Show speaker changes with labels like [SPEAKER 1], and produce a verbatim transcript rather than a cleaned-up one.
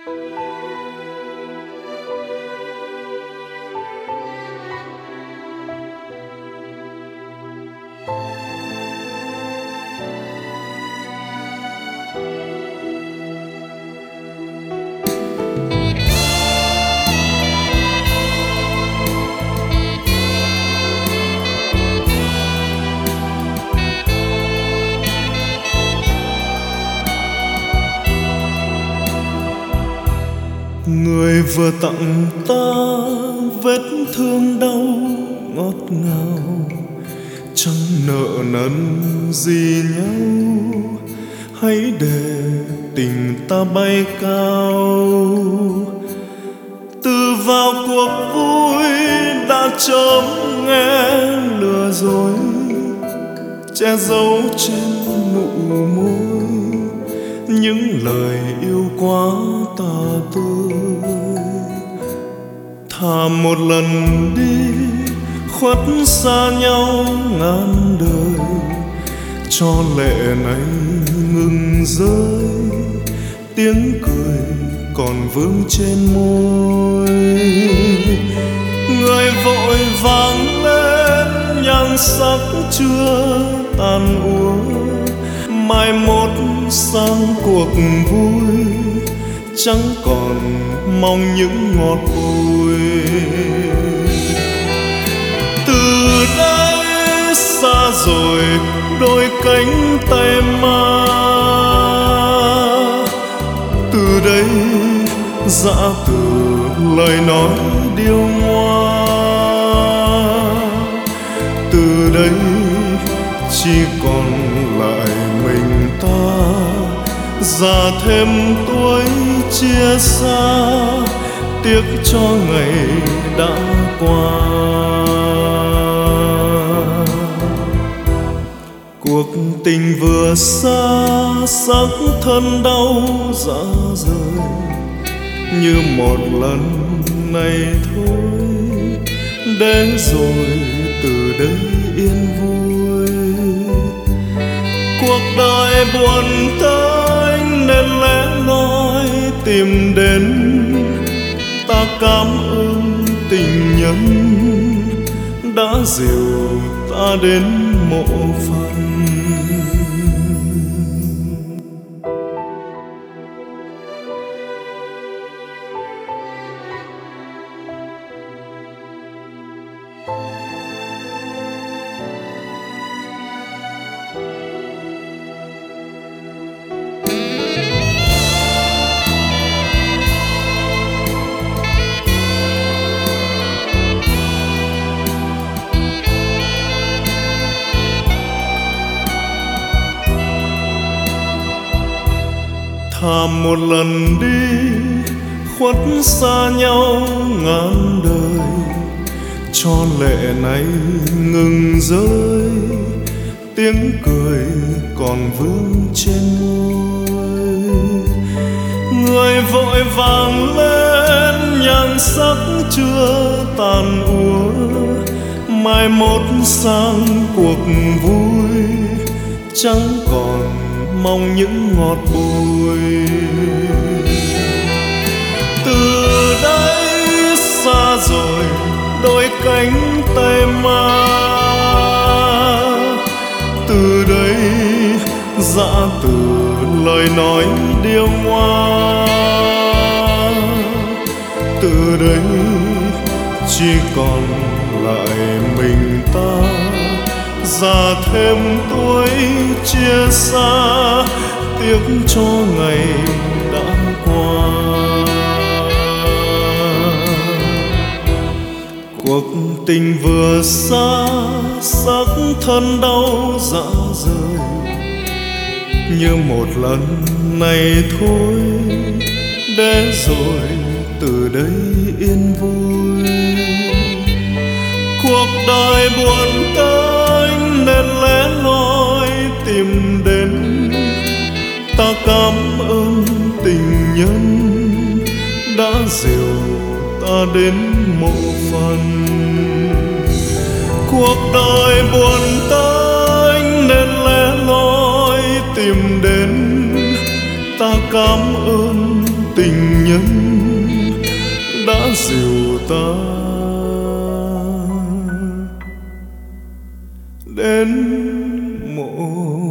[SPEAKER 1] Người vừa tặng ta vết thương đau ngọt ngào, chẳng nợ nần gì nhau, hãy để tình ta bay cao. Từ vào cuộc vui đã chớm nghe lừa dối, che giấu trên nụ môi những lời yêu quá tà tươi. Thà một lần đi khuất xa nhau ngàn đời, cho lệ này ngừng rơi, tiếng cười còn vương trên môi. Người vội vàng lên nhan sắc chưa tàn úa, mai mốt sang cuộc vui chẳng còn mong những ngọt bùi. Từ đây xa rồi đôi cánh tay ma, từ đây dã từ lời nói điêu ngoa, từ đây chỉ còn lại mình ta, già thêm tuổi chia xa, tiếc cho ngày đã qua. Cuộc tình vừa xa sắc thân đau dã rời, như một lần này thôi, để rồi từ đây yên vui. Cuộc đời buồn tênh nên lẽ loi tìm đến, ta cảm ơn tình nhân đã dìu ta đến mộ phần. Thà một lần đi khuất xa nhau ngàn đời, cho lệ này ngừng rơi, tiếng cười còn vương trên môi. Người vội vàng lên nhan sắc chưa tàn úa, mai mốt sang cuộc vui chẳng còn mong những ngọt bùi. Từ đây xa rồi đôi cánh tay ma, từ đây dã từ lời nói điêu ngoa, từ đây chỉ còn lại mình ta, già thêm tuổi chia xa, tiếc cho ngày đã qua. Cuộc tình vừa xa sắc thân đau dã rời, như một lần này thôi, để rồi từ đây yên vui. Cuộc đời buồn tênh nên lẽ loi tìm đến, ta cảm ơn tình nhân đã dìu ta đến mộ phần. Cuộc đời buồn tênh nên lẽ loi tìm đến, ta cảm ơn tình nhân ta đến một